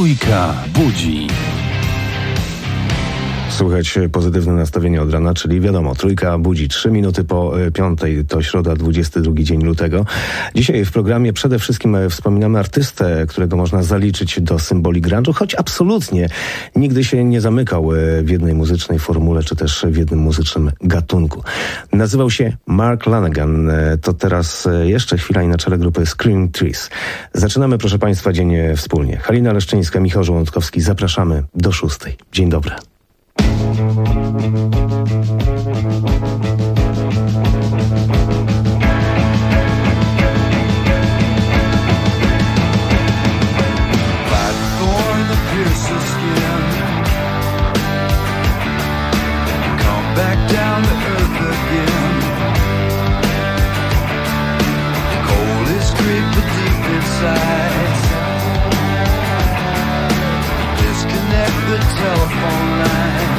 Trójka budzi. Słuchać pozytywne nastawienie od rana, czyli wiadomo, Trójka budzi. 3 minuty po 5, to środa, 22 dzień lutego. Dzisiaj w programie przede wszystkim wspominamy artystę, którego można zaliczyć do symboli grunge'u, choć absolutnie nigdy się nie zamykał w jednej muzycznej formule, czy też w jednym muzycznym gatunku. Nazywał się Mark Lanegan. To teraz jeszcze chwila i na czele grupy Screaming Trees. Zaczynamy, proszę Państwa, dzień wspólnie. Halina Leszczyńska, Michał Żołądkowski. Zapraszamy do 6. Dzień dobry. Telephone line.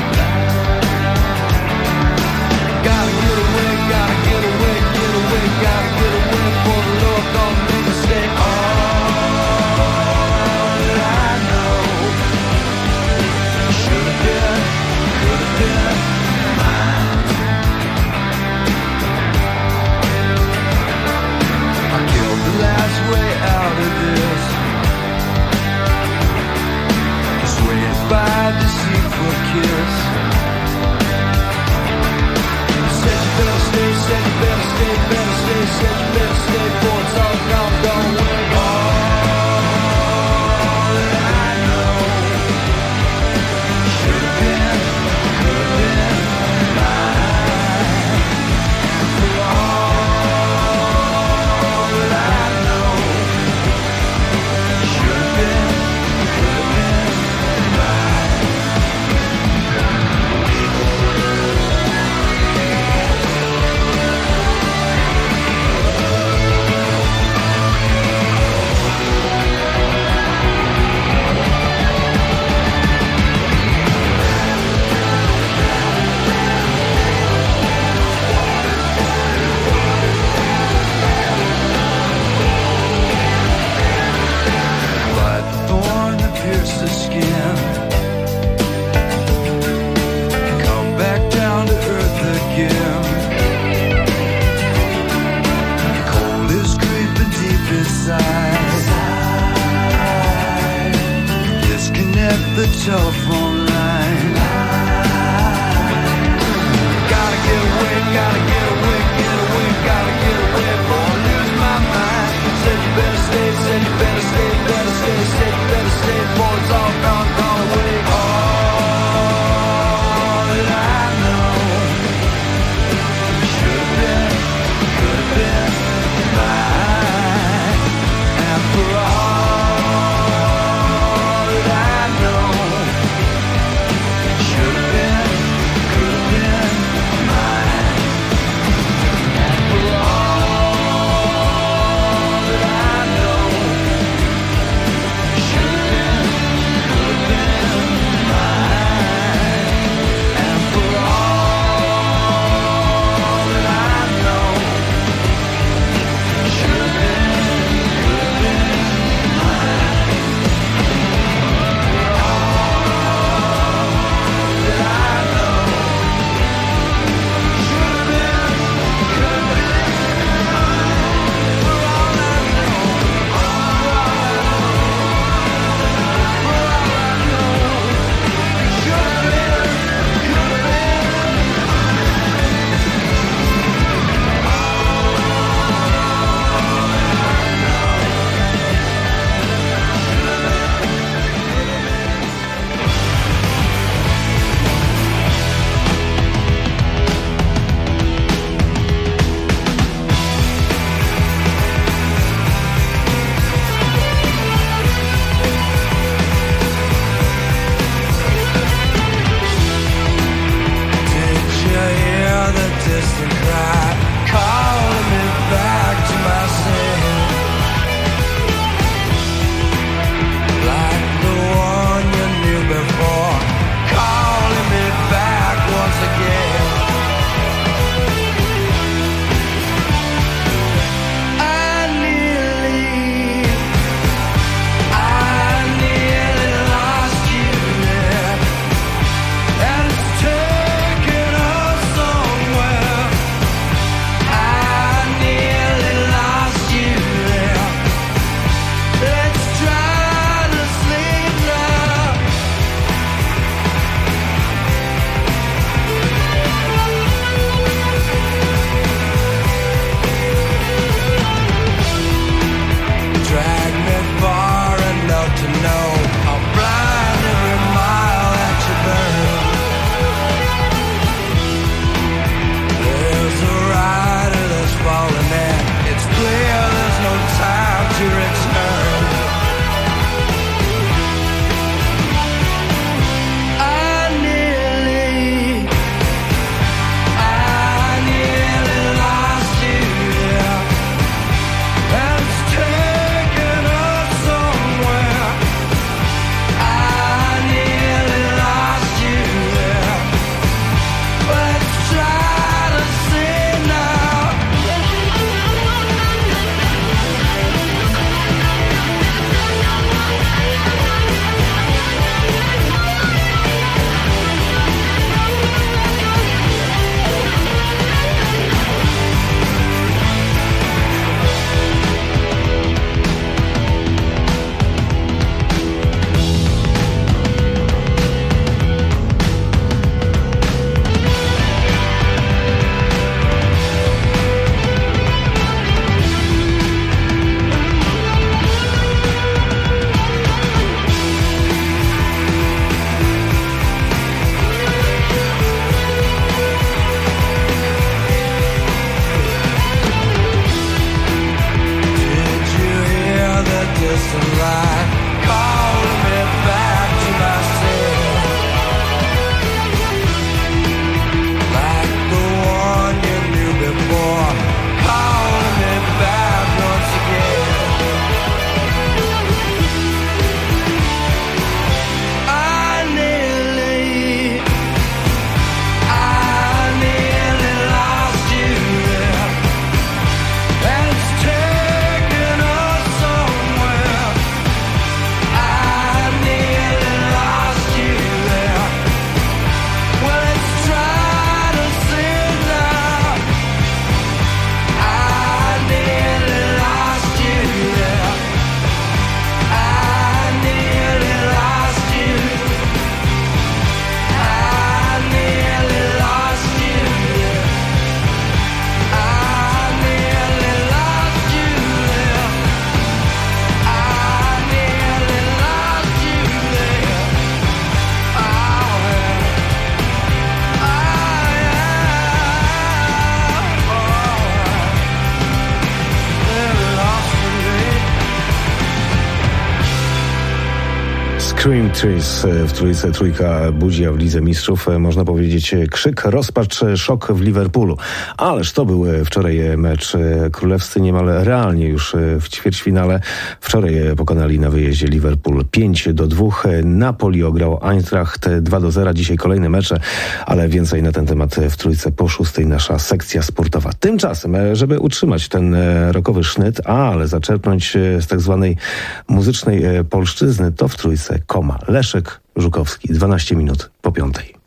Cream Trees w trójce, trójka budzi, a w Lidze Mistrzów można powiedzieć krzyk, rozpacz, szok w Liverpoolu. Ależ to był wczoraj mecz królewscy niemal realnie już w ćwierćfinale. Wczoraj pokonali na wyjeździe Liverpool 5-2. Napoli ograł Eintracht 2-0. Dzisiaj kolejne mecze, ale więcej na ten temat w trójce po 6:00 nasza sekcja sportowa. Tymczasem, żeby utrzymać ten rokowy sznyt, ale zaczerpnąć z tak zwanej muzycznej polszczyzny, to w trójce Koma. Leszek Żukowski, 12 minut po 5:00.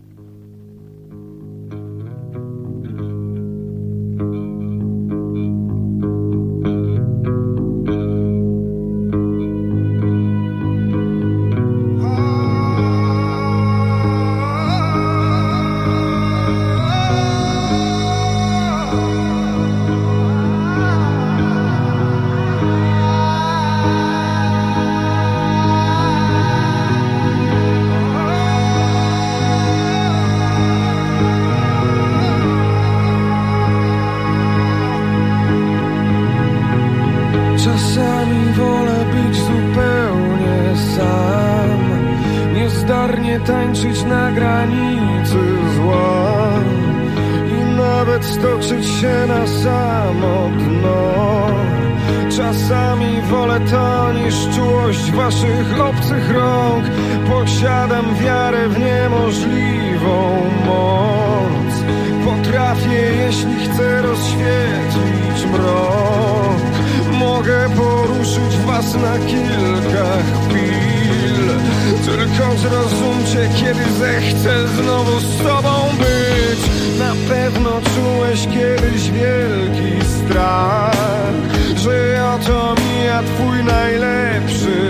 Czasami wolę być zupełnie sam, niezdarnie tańczyć na granicy zła i nawet stoczyć się na samo dno. Czasami wolę to niż czułość waszych obcych rąk. Posiadam wiarę w niemożliwą moc. Potrafię, jeśli chcę, rozświetlić mrok. Mogę poruszyć was na kilka chwil. Tylko zrozumcie, kiedy zechcę znowu z tobą być. Na pewno czułeś kiedyś wielki strach, że oto mija twój najlepszy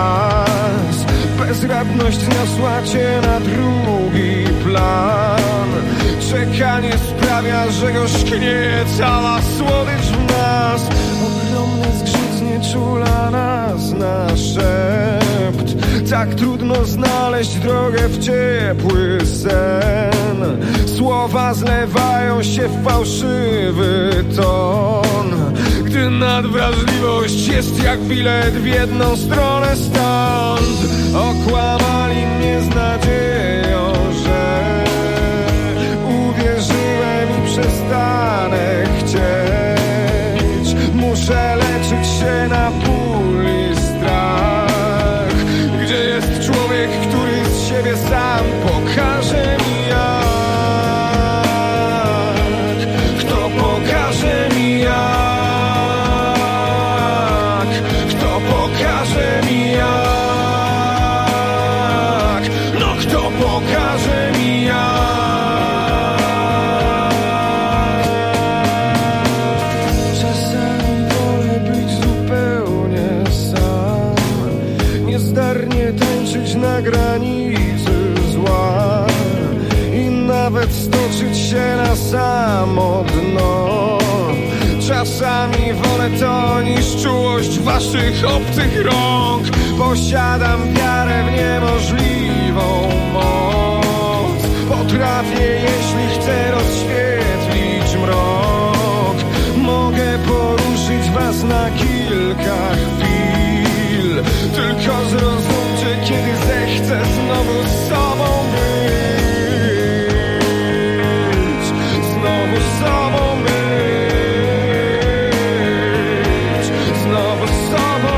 czas. Bezradność zniosła cię na drugi plan. Czekanie sprawia, że gorzknieje cała słodycz w nas. Ogromny zgrzyt znieczula nas na szept. Tak trudno znaleźć drogę w ciepły sen. Słowa zlewają się w fałszywy ton. Gdy nadwrażliwość jest jak bilet w jedną stronę stąd. Okłamali mnie z nadzieją, że uwierzyłem i przestanę chcieć. Muszę leczyć się na ból i strach. Gdzie jest człowiek, który z siebie sam pokaże mi jak? Kto pokaże mi jak? Kto pokaże mi jak? No kto pokaże mi jak? Na granicy zła i nawet stoczyć się na samo dno. Czasami wolę to niż czułość waszych obcych rąk. Posiadam wiarę w niemożliwą moc. Potrafię, jeśli chcę, rozświetlić mrok. Mogę poruszyć was na kilka chwil. Tylko zrozumcie, kiedy zechcę znowu z sobą być. Znowu z sobą być. Znowu z sobą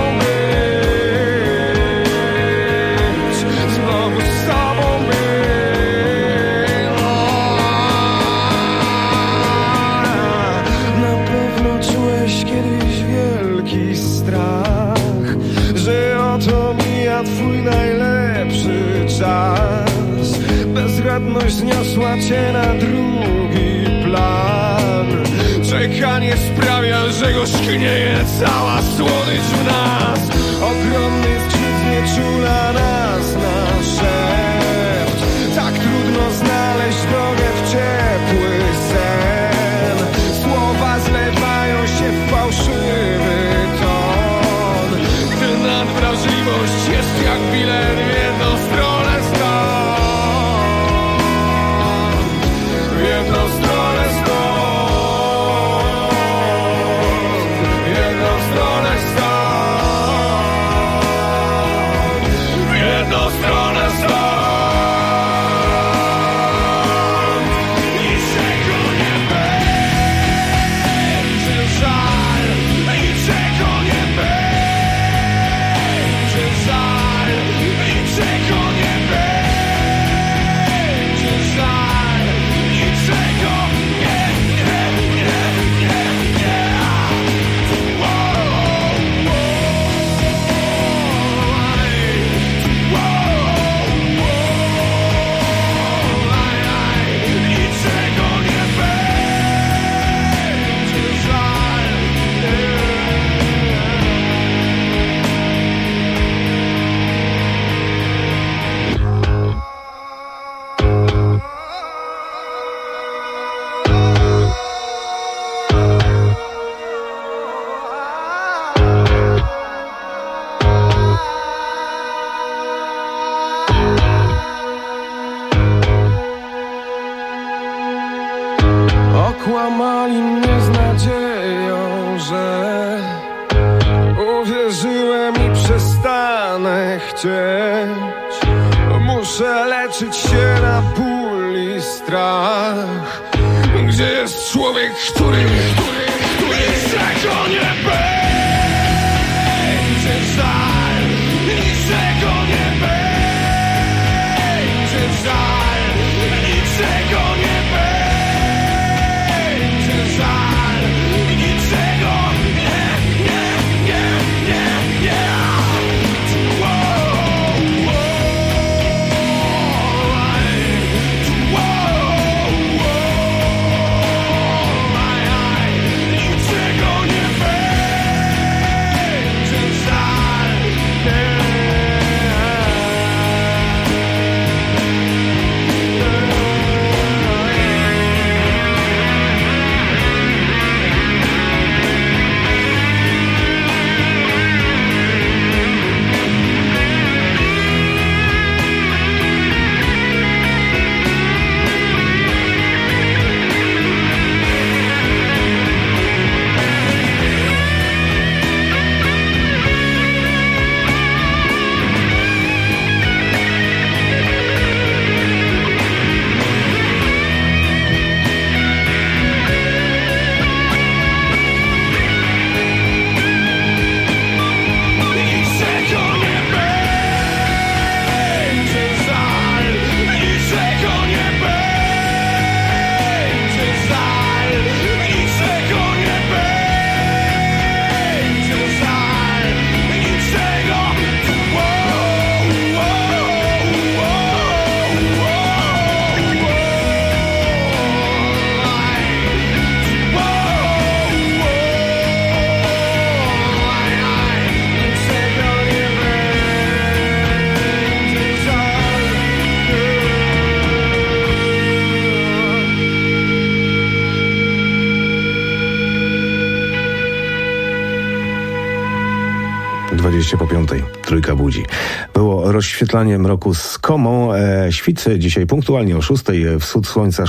być. Znowu z sobą być. Na pewno czułeś kiedyś wielki strach, że oto mija twój najlepszy czas. Bezradność zniosła cię na drugi plan. Czekanie sprawia, że gorzknieje cała słodycz w nas. Ogromny zgrzyt znieczula nas na szept. Tak trudno znaleźć drogę w ciepły sen. Słowa zlewają się w fałszywy ton. Gdy nadwrażliwość jest jak bilet w jedną stronę stąd. W jedną stronę stąd. W jedną stronę stąd. W jedną okłamali mnie z nadzieją, że uwierzyłem i przestanę chcieć. Muszę leczyć się na ból i strach. Gdzie jest człowiek, który niczego nie będzie żal, niczego nie będzie żal, niczego nie będzie żal, niczego nie. Po 5:00 Trójka budzi. Było rozświetlanie mroku z komą. Świt dzisiaj punktualnie o 6:00, wschód słońca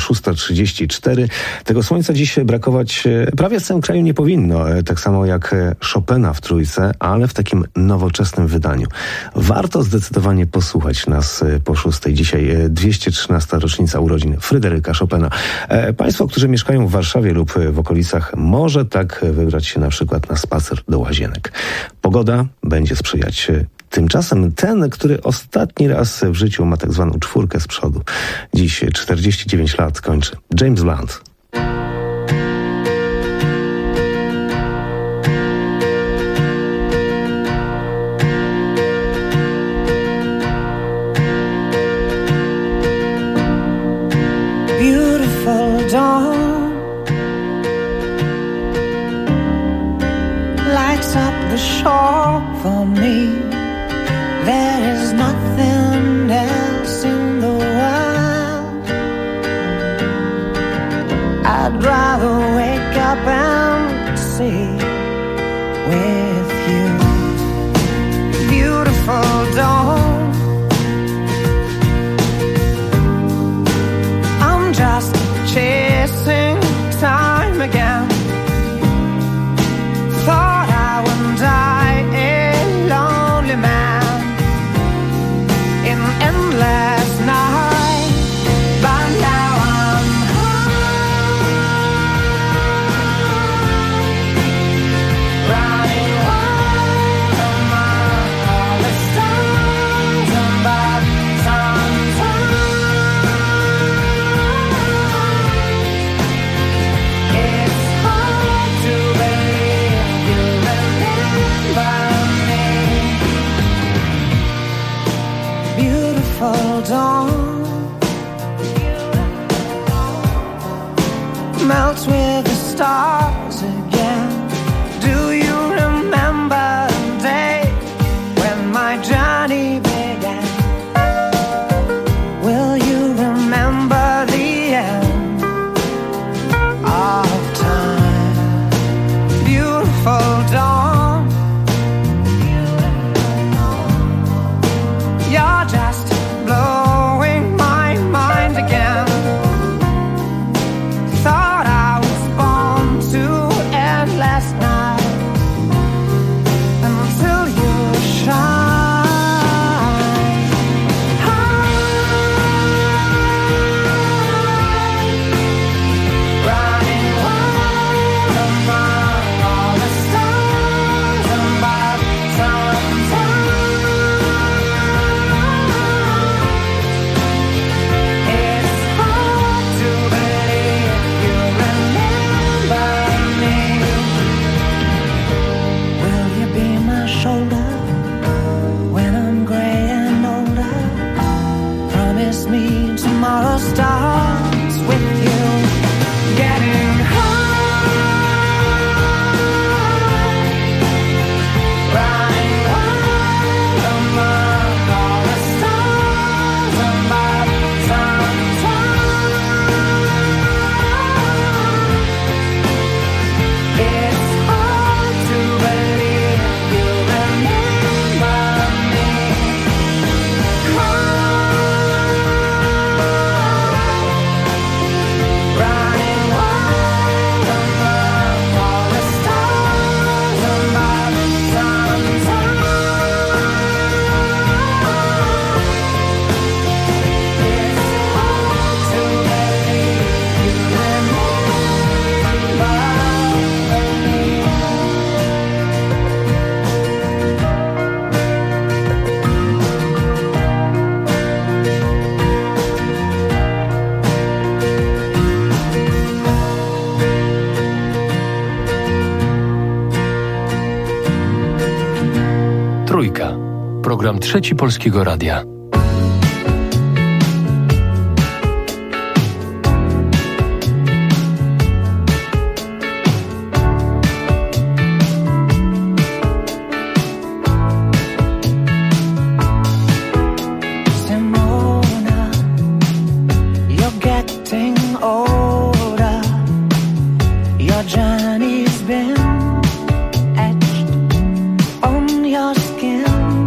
6:34. Tego słońca dziś brakować prawie w całym kraju nie powinno. Tak samo jak Chopina w Trójce, ale w takim nowoczesnym wydaniu. Warto zdecydowanie posłuchać nas po 6:00. Dzisiaj 213. rocznica urodzin Fryderyka Chopina. Państwo, którzy mieszkają w Warszawie lub w okolicach, może tak wybrać się na przykład na spacer do Łazienek. Pogoda będzie sprzyjać. Tymczasem ten, który ostatni raz w życiu ma tak zwaną 4 z przodu, dziś 49 lat kończy. James Blunt. Beautiful dawn lights up the shore for me. There is nothing else in the world. I'd rather wake up and see with you. Beautiful dawn. I'm just chasing time again. Thought I wouldn't die a lonely man in endless night, but now I'm high, running wild among all the stars above. Sometimes it's hard to believe you remember me. Beautiful dawn melts with the stars again. Do you remember the day when my journey began? Will you remember the end of time? Beautiful dawn. You're just blowing my mind again. Thought I was promise me tomorrow starts with you. Getting high, running wild among all the stars above. Sometimes it's hard to believe you remember me. Running wild among all the stars above. Sometimes it's hard to believe you remember me. Trójka. Program Trzeci Polskiego Radia. Simona, you're getting older. Your journey's been etched on your skin.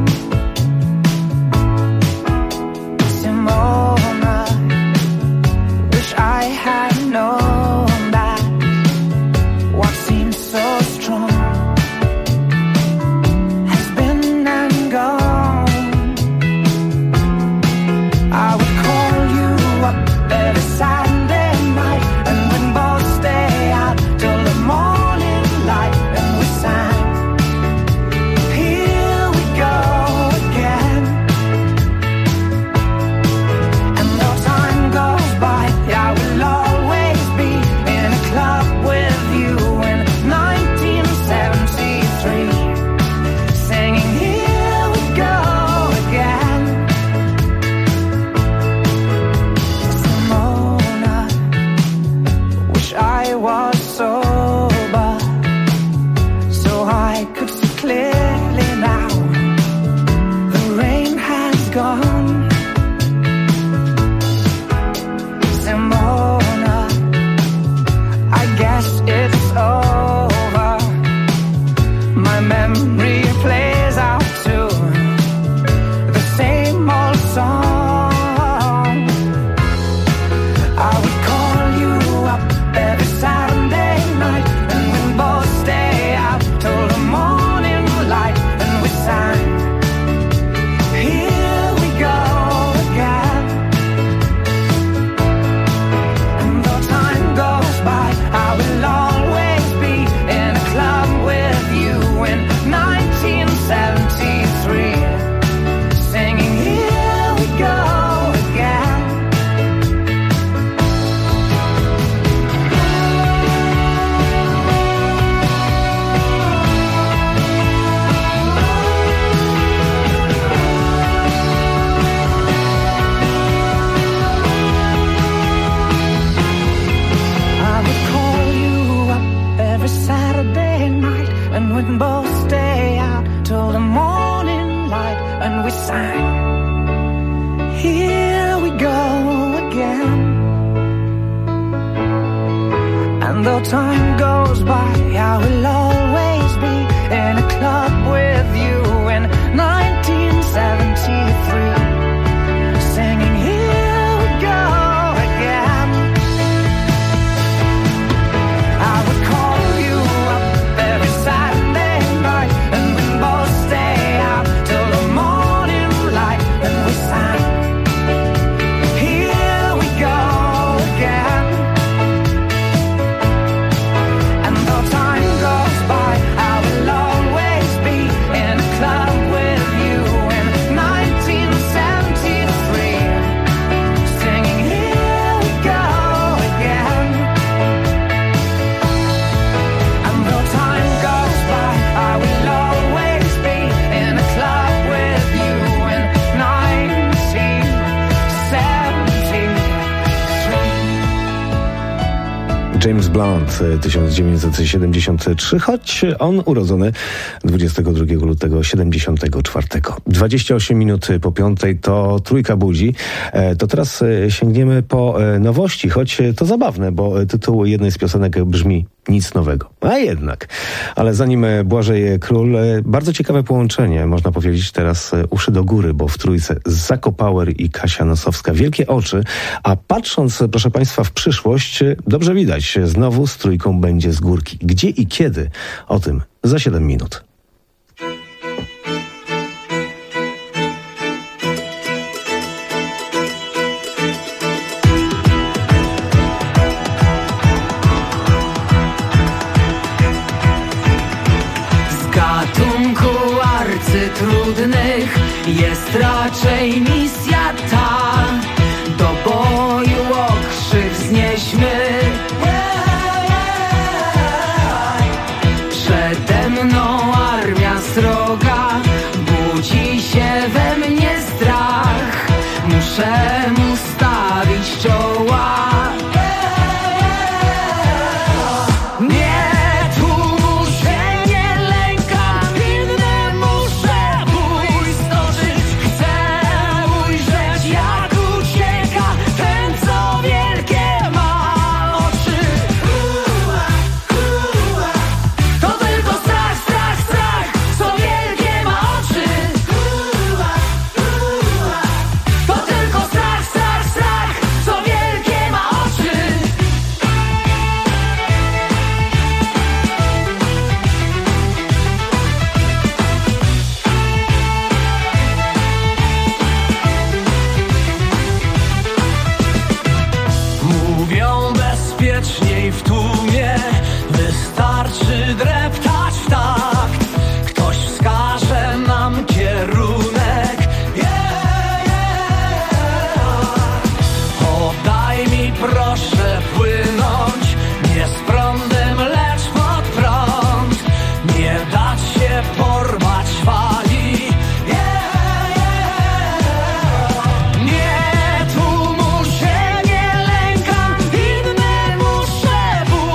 Simona, wish I had known that what seems so strong has been and gone. I would call you up every Saturday night, and we'd both stay out till the morning light, and we sang, here we go again. And though time goes by, I will always be in a club with you in 1973, singing, here we go again. Simona, wish I was sober so I could see clearly now. The rain has gone. Simona, I guess it's over. My memory plays out to the same old song. I would call you up every Saturday night, and we'd both stay out till the morning light, and we sang, here we go again. And though time goes by, I will always be in a club with you in 1973, singing, here we go again. I would call you up every Saturday night, and we'd both stay out till the morning light, and we sang, here we go again. And though time goes by, I will always be in a club with you in 1973, singing, here we go again. I would call you up every Saturday night, and we'd both stay out till the morning light, and we sang, here we go again. And though time goes James Blunt, 1973, choć on urodzony 22 lutego 74. 28 minut po 5 to Trójka budzi. To teraz sięgniemy po nowości, choć to zabawne, bo tytuł jednej z piosenek brzmi nic nowego. A jednak. Ale zanim Błażej Król, bardzo ciekawe połączenie, można powiedzieć teraz uszy do góry, bo w trójce Zakopauer i Kasia Nosowska. Wielkie oczy, a patrząc, proszę Państwa, w przyszłość, dobrze widać, znowu z trójką będzie z górki. Gdzie i kiedy? O tym za 7 minut. Trudnych jest raczej misja ta. Do boju okrzyk wznieśmy. Przede mną armia sroga, budzi się we mnie strach. Muszę mu stawić czoła. Inne muszę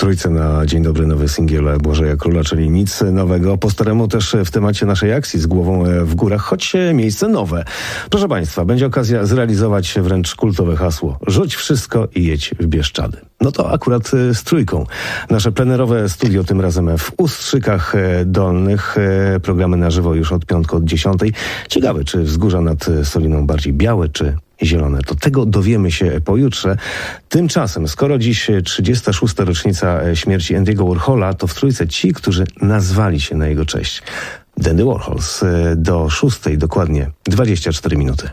Trójce na Dzień Dobry nowy singiel Błażeja Króla, czyli nic nowego. Po staremu też w temacie naszej akcji z głową w górach, choć miejsce nowe. Proszę Państwa, będzie okazja zrealizować wręcz kultowe hasło: rzuć wszystko i jedź w Bieszczady. No to akurat z Trójką. Nasze plenerowe studio tym razem w Ustrzykach Dolnych. Programy na żywo już od piątku od 10:00. Ciekawe, czy wzgórza nad Soliną bardziej białe, czy zielone. To tego dowiemy się pojutrze. Tymczasem, skoro dziś 36. rocznica śmierci Andy'ego Warhola, to w Trójce ci, którzy nazwali się na jego cześć. Dandy Warhols. Do 6:00 dokładnie 24 minuty.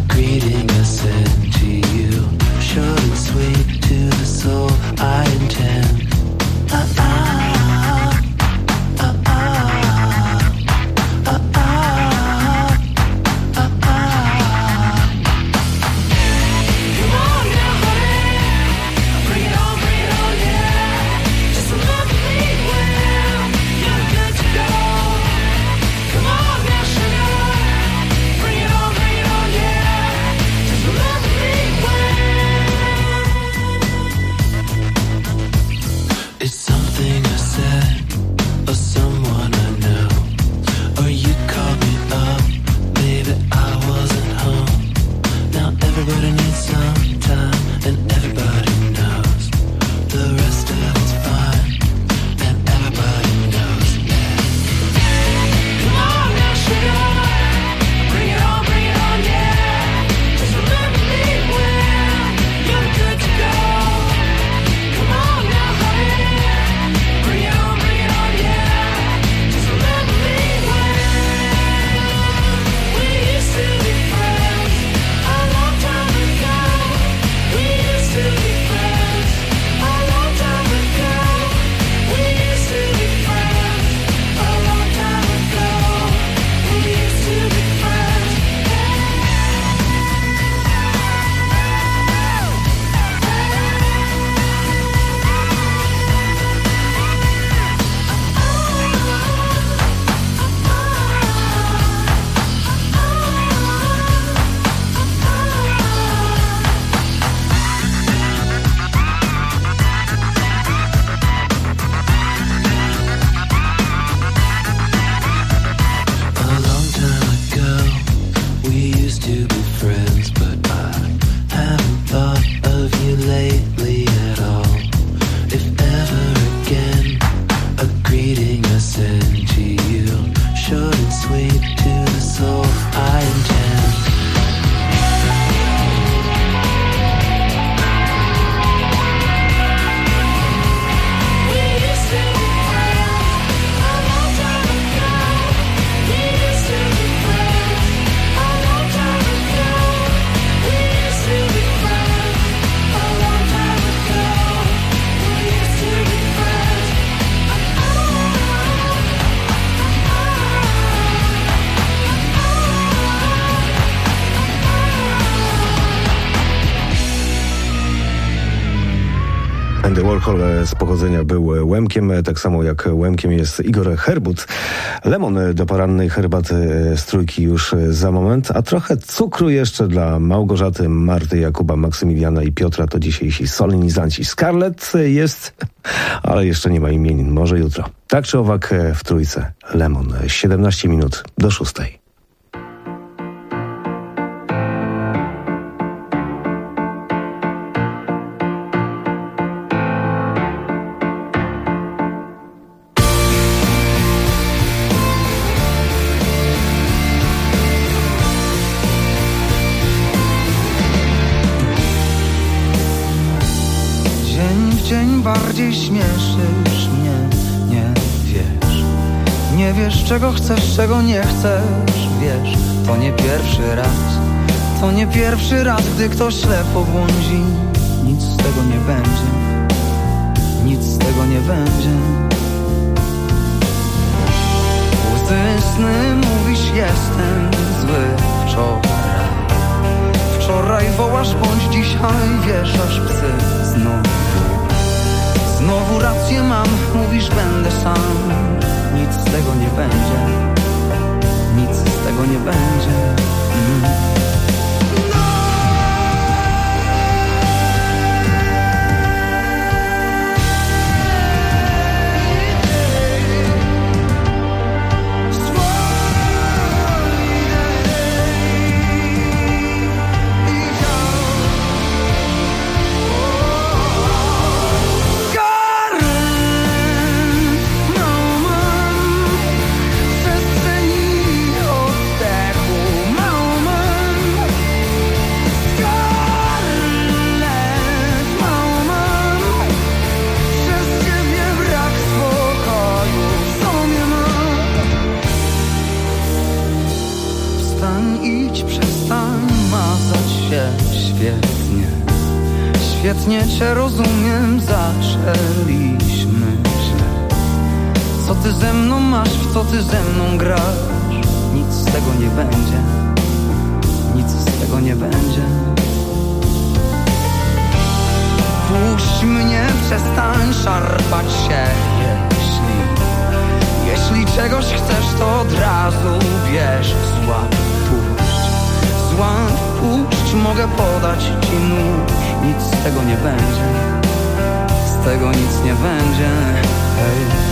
Sweet to the soul, I intend Andy Warhol z pochodzenia był Łemkiem, tak samo jak Łemkiem jest Igor Herbut. Lemon do porannej herbaty z Trójki już za moment, a trochę cukru jeszcze dla Małgorzaty, Marty, Jakuba, Maksymiliana i Piotra to dzisiejsi solenizanci. Scarlett jest, ale jeszcze nie ma imienin, może jutro. Tak czy owak w Trójce Lemon, 17 minut do 6. Bardziej śmieszysz mnie, nie wiesz czego chcesz, czego nie chcesz, wiesz, to nie pierwszy raz, gdy ktoś ślepo błądzi, nic z tego nie będzie, łzy sny mówisz jestem zły wczoraj wołasz bądź dzisiaj wieszasz psy Znowu rację mam, mówisz będę sam. Nic z tego nie będzie. Świetnie cię rozumiem, zaczęliśmy źle. Co ty ze mną masz, w co ty ze mną grasz? Nic z tego nie będzie. Puść mnie, przestań szarpać się, jeśli czegoś chcesz, to od razu bierz. Złap, puść, mogę podać ci nóż. Nic z tego nie będzie. Hej.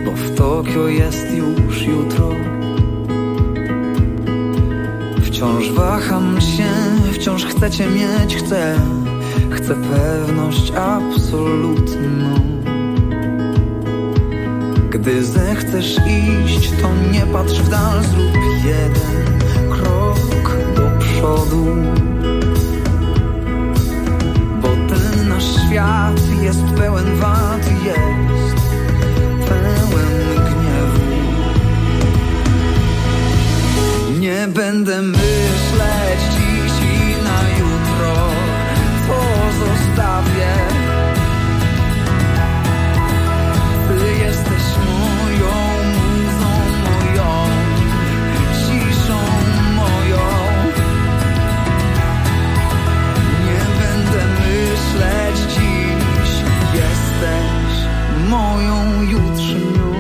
bo w Tokio jest już jutro. Wciąż waham się, wciąż chcę cię mieć, chcę pewność absolutną. Gdy zechcesz iść, to nie patrz w dal, zrób jeden krok do przodu. Bo ten nasz świat jest pełen wad, jest pełen gniewu. Nie będę myśleć dziś i na jutro, to zostawię. Ty jesteś moją muzą, moją ciszą moją. Nie będę myśleć dziś, jesteś moją jutrzynią.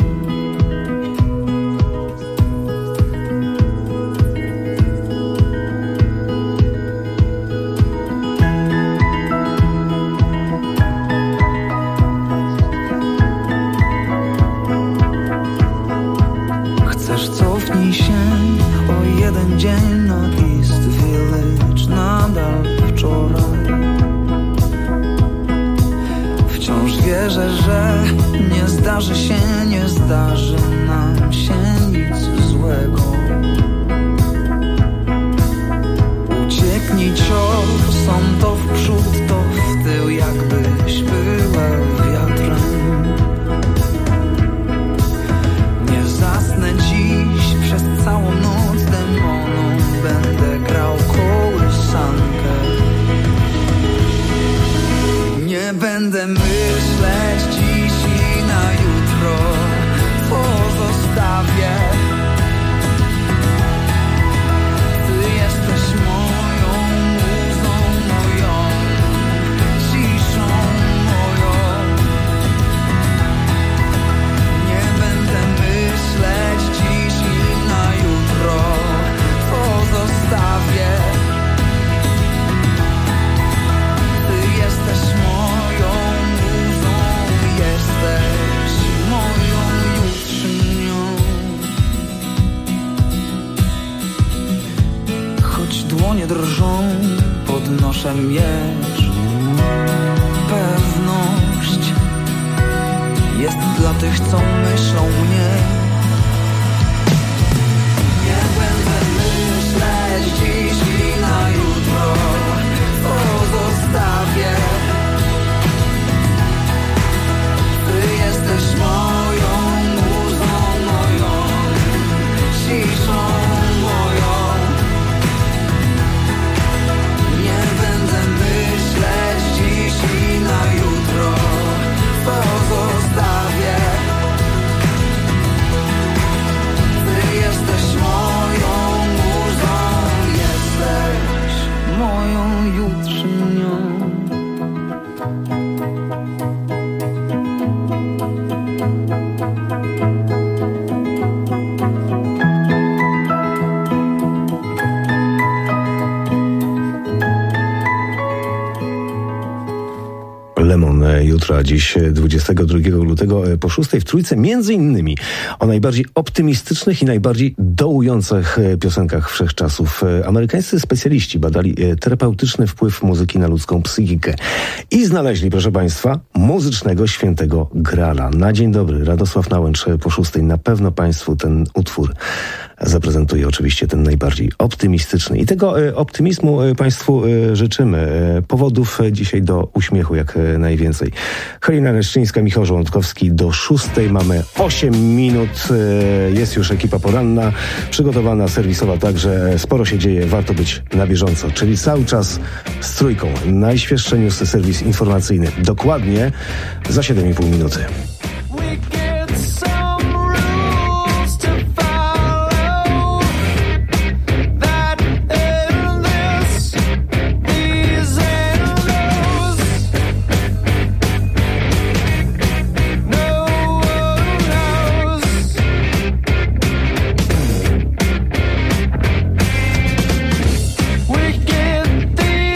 Cofnij się o jeden dzień na East Village, nadal wczoraj. Wciąż wierzę, że nie zdarzy nam się nic złego. Ucieknij ciosom, to w przód, to w tył, jakbyś była wiatrem. Nie zasnę dziś przez całą noc demoną, będę grał kołysankę. Nie będę myśleć dziś i na jutro, to zostawię. Ty jesteś moją muzą, moją ciszą moją. Nie będę myśleć dziś i na jutro, to zostawię. Ty jesteś moją muzą, jesteś moją jutrzynią. Choć dłonie drżą, podnoszę miecz. Pewność jest dla tych, co myślą mnie. Nie będę myśleć dziś i na jutro, to zostawię. Ty jesteś moją muzą, moją ciszą moją. Nie będę myśleć dziś i na jutro, to zostawię. Ty jesteś moją muzą, jesteś moją jutrzynią. Lemon jutro, a dziś 22 lutego po 6 w Trójce, między innymi o najbardziej optymistycznych i najbardziej dołujących piosenkach wszechczasów. Amerykańscy specjaliści badali terapeutyczny wpływ muzyki na ludzką psychikę i znaleźli, proszę Państwa, muzycznego świętego grala. Na dzień dobry, Radosław Nałęcz po 6. Na pewno Państwu ten utwór zaprezentuje, oczywiście ten najbardziej optymistyczny. I tego optymizmu Państwu życzymy. Powodów dzisiaj do uśmiechu jak najwięcej. Halina Leszczyńska, Michał Żołądkowski. Do 6 mamy 8 minut. Jest już ekipa poranna, przygotowana, serwisowa, także sporo się dzieje. Warto być na bieżąco, czyli cały czas z Trójką. Najświeższe newsy, serwis informacyjny. Dokładnie za 7,5 minuty.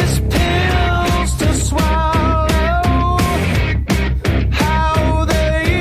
How they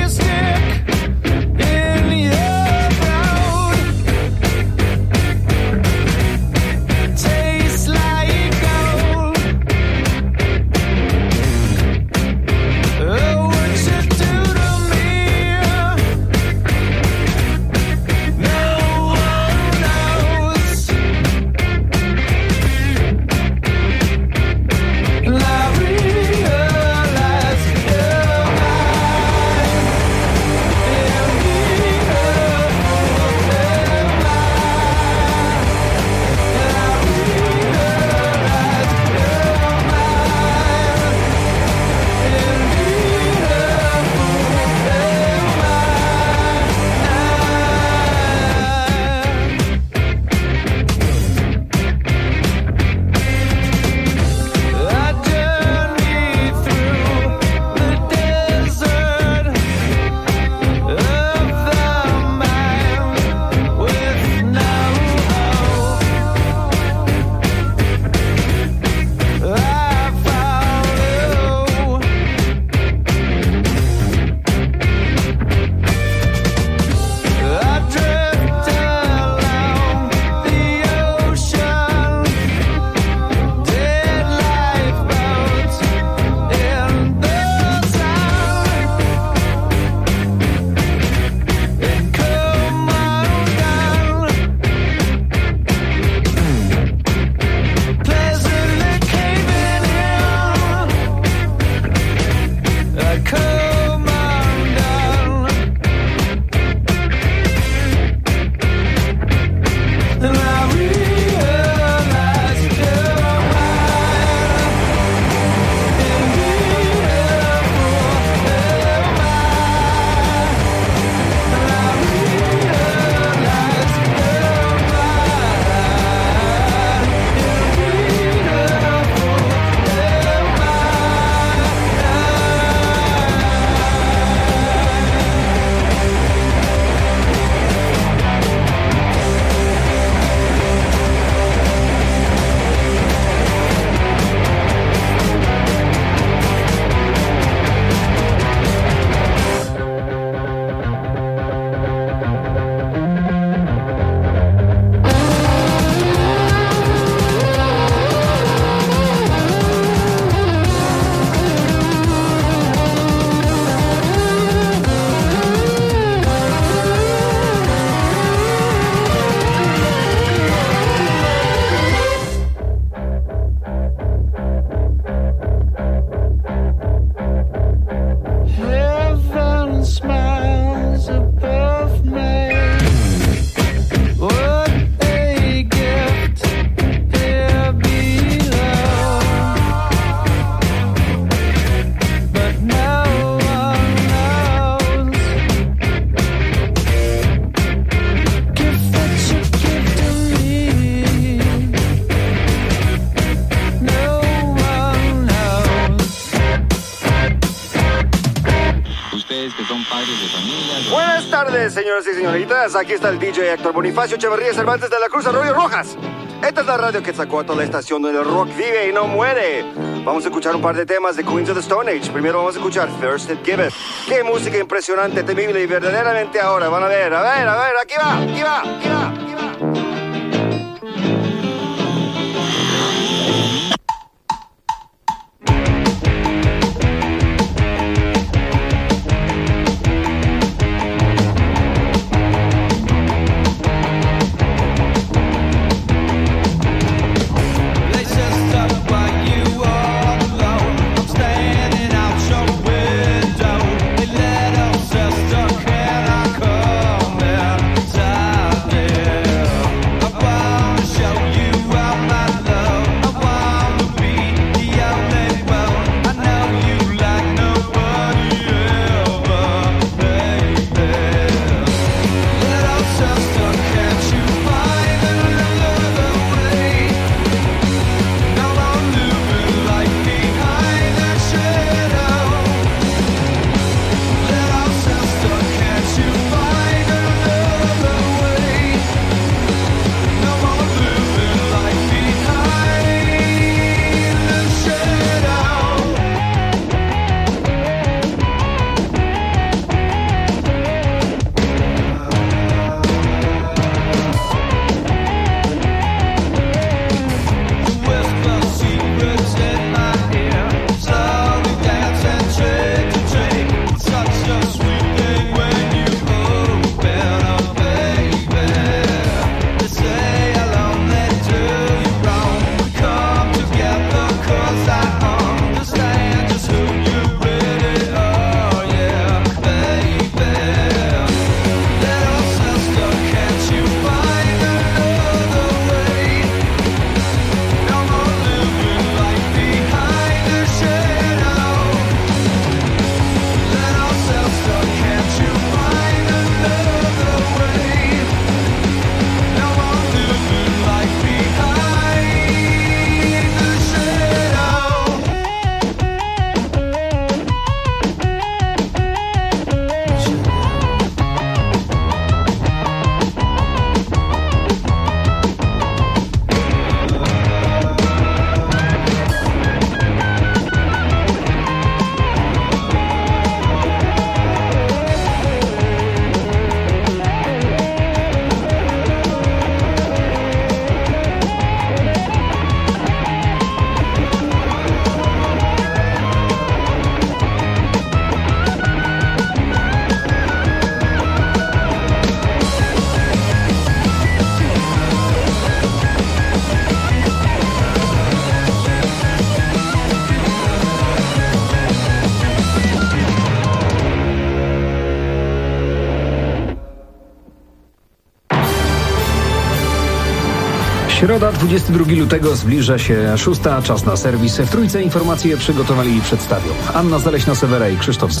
señoras y señoritas. Aquí está el DJ Héctor Bonifacio Echeverría Cervantes de la Cruz Arroyo Rojas. Esta es la radio que sacó a toda la estación donde el rock vive y no muere. Vamos a escuchar un par de temas de Queens of the Stone Age. Primero vamos a escuchar First It Give It. Qué música impresionante, temible y verdaderamente ahora. Van a ver, aquí va, aquí va, aquí va, aquí va. Środa, 22 lutego, zbliża się 6. Czas na serwis. W Trójce informacje przygotowali i przedstawią Anna Zaleśna-Sewera i Krzysztof